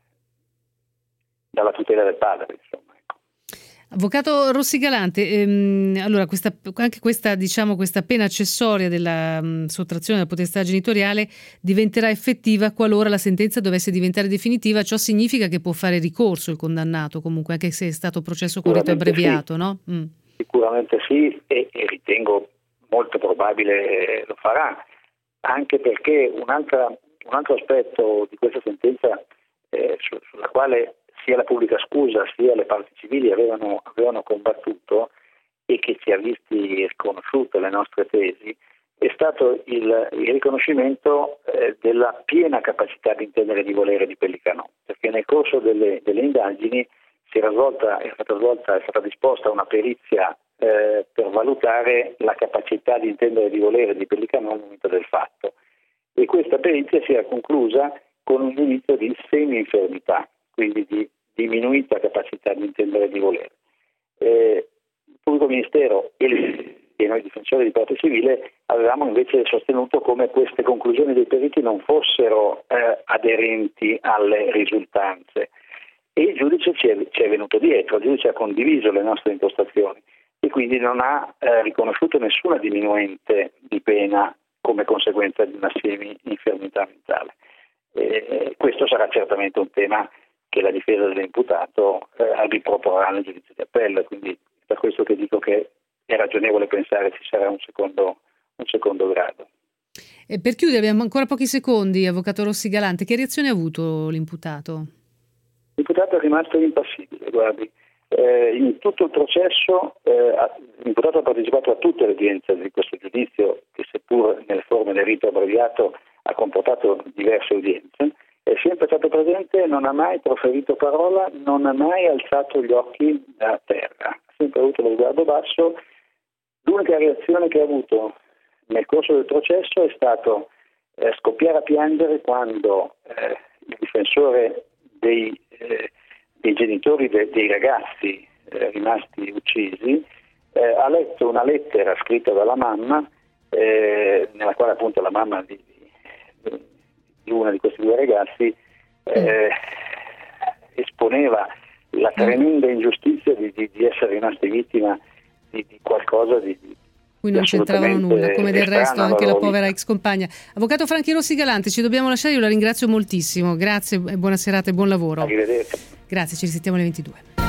tutela del padre, insomma. Avvocato Rossigalante, allora anche questa pena accessoria della sottrazione della potestà genitoriale diventerà effettiva qualora la sentenza dovesse diventare definitiva. Ciò significa che può fare ricorso il condannato, comunque, anche se è stato processo con rito abbreviato, sì. No? Sicuramente sì, e ritengo molto probabile lo farà, anche perché un altro aspetto di questa sentenza sulla quale sia la pubblica scusa sia le parti civili avevano combattuto, e che ci ha visti sconosciute le nostre tesi, è stato il riconoscimento della piena capacità di intendere e di volere di Pellicanò, perché nel corso delle indagini è stata disposta una perizia per valutare la capacità di intendere e di volere di Pellicanò al momento del fatto, e questa perizia si era conclusa con un giudizio di semi-infermità, quindi di diminuita capacità di intendere e di volere. Il pubblico ministero e noi difensori di parte civile avevamo invece sostenuto come queste conclusioni dei periti non fossero aderenti alle risultanze, e il giudice ci è venuto dietro, il giudice ha condiviso le nostre impostazioni e quindi non ha riconosciuto nessuna diminuente di pena come conseguenza di una semi-infermità mentale. Questo sarà certamente un tema che la difesa dell'imputato riproporrà nel giudizio di appello, quindi per questo che dico che è ragionevole pensare ci sarà un secondo grado. E per chiudere, abbiamo ancora pochi secondi, avvocato Rossigalante, che reazione ha avuto l'imputato? L'imputato è rimasto impassibile, guardi. In tutto il processo l'imputato ha partecipato a tutte le udienze di questo giudizio, che seppur nelle forme del rito abbreviato ha comportato diverse udienze. È sempre stato presente, non ha mai proferito parola, non ha mai alzato gli occhi da terra, ha sempre avuto lo sguardo basso. L'unica reazione che ha avuto nel corso del processo è stato scoppiare a piangere quando il difensore dei genitori dei ragazzi rimasti uccisi ha letto una lettera scritta dalla mamma, nella quale appunto la mamma di una di questi 2 ragazzi esponeva la tremenda ingiustizia di essere rimasti vittima di qualcosa di cui non c'entravano nulla, come del resto anche la povera ex compagna. Avvocato Franchi Rossigalante, ci dobbiamo lasciare, io la ringrazio moltissimo, grazie, buona serata e buon lavoro. Arrivederci. Grazie, ci risentiamo alle 22.